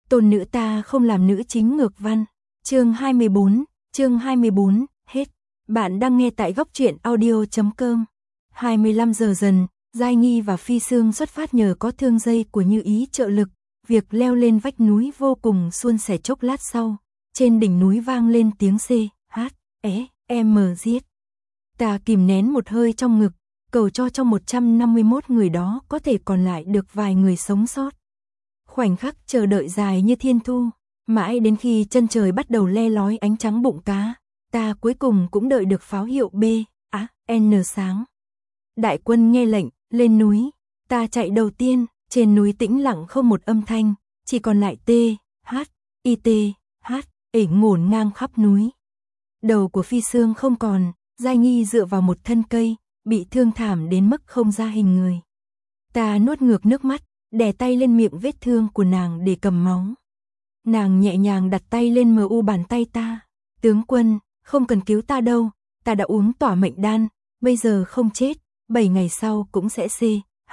tôn nữ ta không làm nữ chính ngược văn. Chương 24, hết. Bạn đang nghe tại góc truyện audio.com. 25 giờ dần, Giai Nghi và Phi Sương xuất phát nhờ có thương dây của Như Ý trợ lực, việc leo lên vách núi vô cùng suôn sẻ. Chốc lát sau, trên đỉnh núi vang lên tiếng C, H, E, M giết. Ta kìm nén một hơi trong ngực, cầu cho trong 151 người đó có thể còn lại được vài người sống sót. Khoảnh khắc chờ đợi dài như thiên thu, mãi đến khi chân trời bắt đầu le lói ánh trắng bụng cá, ta cuối cùng cũng đợi được pháo hiệu B, N sáng. Đại quân nghe lệnh, lên núi, ta chạy đầu tiên, trên núi tĩnh lặng không một âm thanh, chỉ còn lại T, H, I T, H, ngổn ngang khắp núi. Đầu của Phi Sương không còn, Giai Nghi dựa vào một thân cây, bị thương thảm đến mức không ra hình người. Ta nuốt ngược nước mắt, đè tay lên miệng vết thương của nàng để cầm máu. Nàng nhẹ nhàng đặt tay lên mu bàn tay ta. Tướng quân, không cần cứu ta đâu, ta đã uống tỏa mệnh đan, bây giờ không chết, 7 ngày sau cũng sẽ C, H,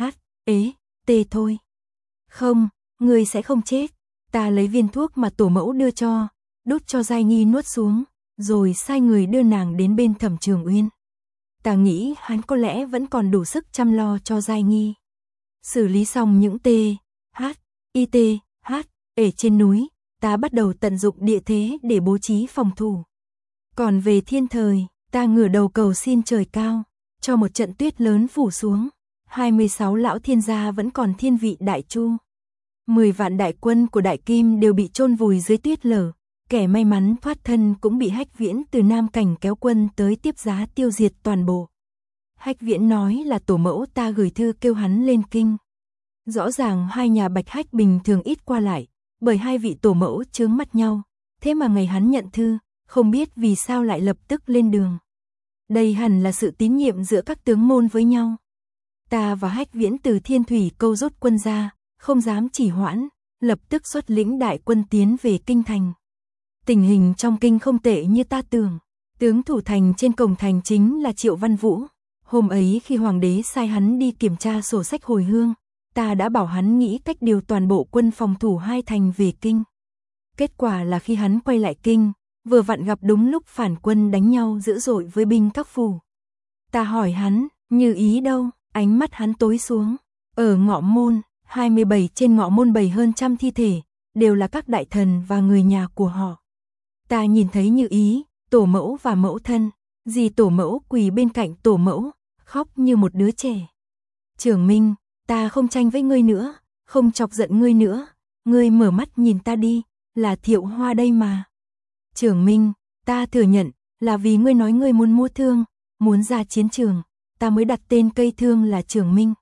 T thôi. Không, ngươi sẽ không chết. Ta lấy viên thuốc mà tổ mẫu đưa cho, đút cho Giai Nghi nuốt xuống, rồi sai người đưa nàng đến bên Thẩm Trường Uyên. Ta nghĩ hắn có lẽ vẫn còn đủ sức chăm lo cho Giai Nghi. Xử lý xong những T, H, I T, H, ở trên núi, ta bắt đầu tận dụng địa thế để bố trí phòng thủ. Còn về thiên thời, ta ngửa đầu cầu xin trời cao, cho một trận tuyết lớn phủ xuống. 26 lão thiên gia vẫn còn thiên vị đại chu. 10 vạn đại quân của Đại Kim đều bị chôn vùi dưới tuyết lở. Kẻ may mắn thoát thân cũng bị Hách Viễn từ Nam Cảnh kéo quân tới tiếp giá tiêu diệt toàn bộ. Hách Viễn nói là tổ mẫu ta gửi thư kêu hắn lên kinh. Rõ ràng hai nhà Bạch Hách bình thường ít qua lại, bởi hai vị tổ mẫu chướng mắt nhau, thế mà ngày hắn nhận thư, không biết vì sao lại lập tức lên đường. Đây hẳn là sự tín nhiệm giữa các tướng môn với nhau. Ta và Hách Viễn từ Thiên Thủy Câu rút quân ra, không dám trì hoãn, lập tức xuất lĩnh đại quân tiến về kinh thành. Tình hình trong kinh không tệ như ta tưởng. Tướng thủ thành trên cổng thành chính là Triệu Văn Vũ. Hôm ấy khi hoàng đế sai hắn đi kiểm tra sổ sách hồi hương, ta đã bảo hắn nghĩ cách điều toàn bộ quân phòng thủ hai thành về kinh. Kết quả là khi hắn quay lại kinh, vừa vặn gặp đúng lúc phản quân đánh nhau dữ dội với binh các phủ. Ta hỏi hắn, Như Ý đâu? Ánh mắt hắn tối xuống. Ở Ngọ Môn, 27 trên Ngọ Môn bày hơn trăm thi thể, đều là các đại thần và người nhà của họ. Ta nhìn thấy Như Ý, tổ mẫu và mẫu thân, dì tổ mẫu quỳ bên cạnh tổ mẫu, khóc như một đứa trẻ. Trường Minh, ta không tranh với ngươi nữa, không chọc giận ngươi nữa, ngươi mở mắt nhìn ta đi, là Thiệu Hoa đây mà. Trường Minh, ta thừa nhận, là vì ngươi nói ngươi muốn mua thương, muốn ra chiến trường, ta mới đặt tên cây thương là Trường Minh.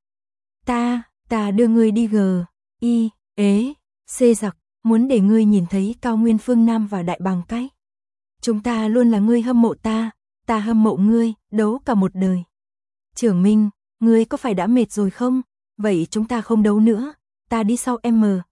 Ta đưa ngươi đi C giặc, muốn để ngươi nhìn thấy cao nguyên phương Nam và đại bằng cái. Chúng ta luôn là ngươi hâm mộ ta hâm mộ ngươi, đấu cả một đời. Trường Minh, ngươi có phải đã mệt rồi không? Vậy chúng ta không đấu nữa, ta đi sau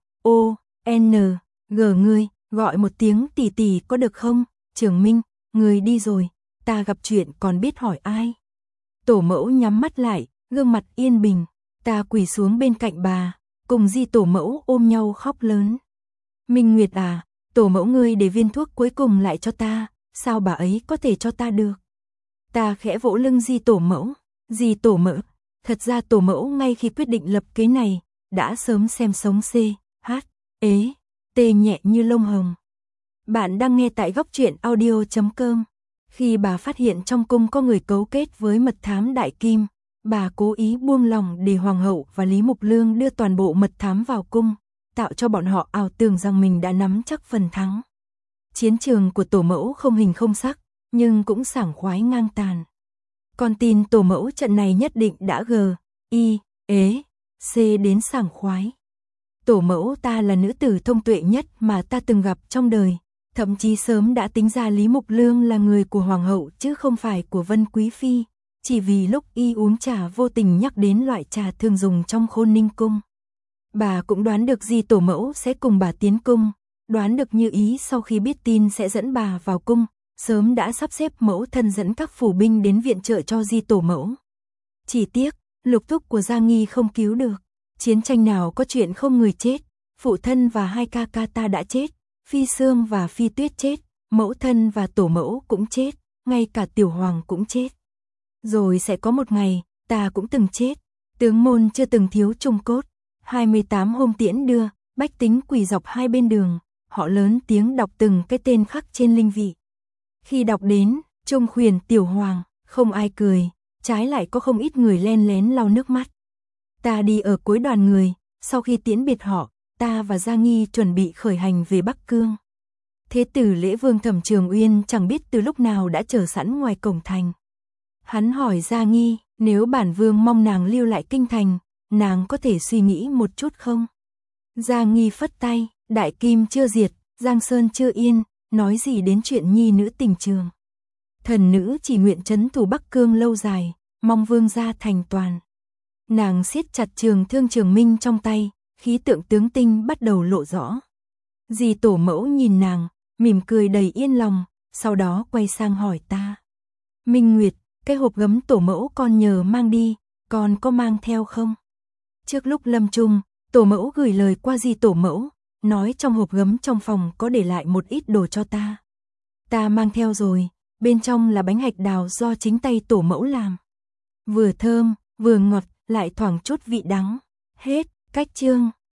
G ngươi, gọi một tiếng tỷ tỷ có được không? Trường Minh, ngươi đi rồi, ta gặp chuyện còn biết hỏi ai? Tổ mẫu nhắm mắt lại, gương mặt yên bình, ta quỳ xuống bên cạnh bà, cùng di tổ mẫu ôm nhau khóc lớn. Minh Nguyệt à, tổ mẫu ngươi để viên thuốc cuối cùng lại cho ta, sao bà ấy có thể cho ta được? Ta khẽ vỗ lưng di tổ mẫu, thật ra tổ mẫu ngay khi quyết định lập kế này, đã sớm xem sống C, H, T nhẹ như lông hồng. Bạn đang nghe tại góc truyện audio.com. Khi bà phát hiện trong cung có người cấu kết với mật thám Đại Kim, bà cố ý buông lòng để Hoàng hậu và Lý Mục Lương đưa toàn bộ mật thám vào cung, tạo cho bọn họ ảo tưởng rằng mình đã nắm chắc phần thắng. Chiến trường của tổ mẫu không hình không sắc, nhưng cũng sảng khoái ngang tàn. Con tin tổ mẫu trận này nhất định đã C đến sảng khoái. Tổ mẫu ta là nữ tử thông tuệ nhất mà ta từng gặp trong đời, thậm chí sớm đã tính ra Lý Mục Lương là người của Hoàng hậu chứ không phải của Vân Quý Phi, chỉ vì lúc y uống trà vô tình nhắc đến loại trà thường dùng trong Khôn Ninh Cung. Bà cũng đoán được di tổ mẫu sẽ cùng bà tiến cung, đoán được Như Ý sau khi biết tin sẽ dẫn bà vào cung, sớm đã sắp xếp mẫu thân dẫn các phủ binh đến viện trợ cho di tổ mẫu. Chỉ tiếc, lục thúc của Gia Nghi không cứu được, chiến tranh nào có chuyện không người chết, phụ thân và hai ca ca ta đã chết, Phi Sương và Phi Tuyết chết, mẫu thân và tổ mẫu cũng chết, ngay cả Tiểu Hoàng cũng chết. Rồi sẽ có một ngày, ta cũng từng chết, tướng môn chưa từng thiếu chung cốt. 28 hôm tiễn đưa, bách tính quỳ dọc hai bên đường, họ lớn tiếng đọc từng cái tên khắc trên linh vị. Khi đọc đến, Trung Khuyển Tiểu Hoàng, không ai cười, trái lại có không ít người len lén lau nước mắt. Ta đi ở cuối đoàn người, sau khi tiễn biệt họ, ta và Gia Nghi chuẩn bị khởi hành về Bắc Cương. Thế tử Lễ Vương Thẩm Trường Uyên chẳng biết từ lúc nào đã chờ sẵn ngoài cổng thành. Hắn hỏi Gia Nghi, nếu bản vương mong nàng lưu lại kinh thành, nàng có thể suy nghĩ một chút không? Gia Nghi phất tay, Đại Kim chưa diệt, Giang Sơn chưa yên, nói gì đến chuyện nhi nữ tình trường. Thần nữ chỉ nguyện trấn thủ Bắc Cương lâu dài, mong vương gia thành toàn. Nàng siết chặt trường thương Trường Minh trong tay, khí tượng tướng tinh bắt đầu lộ rõ. Dì tổ mẫu nhìn nàng, mỉm cười đầy yên lòng, sau đó quay sang hỏi ta. Minh Nguyệt, cái hộp gấm tổ mẫu con nhờ mang đi, con có mang theo không? Trước lúc lâm chung, tổ mẫu gửi lời qua dì tổ mẫu, nói trong hộp gấm trong phòng có để lại một ít đồ cho ta. Ta mang theo rồi, bên trong là bánh hạch đào do chính tay tổ mẫu làm. Vừa thơm, vừa ngọt, lại thoảng chút vị đắng. Hết, cách chương.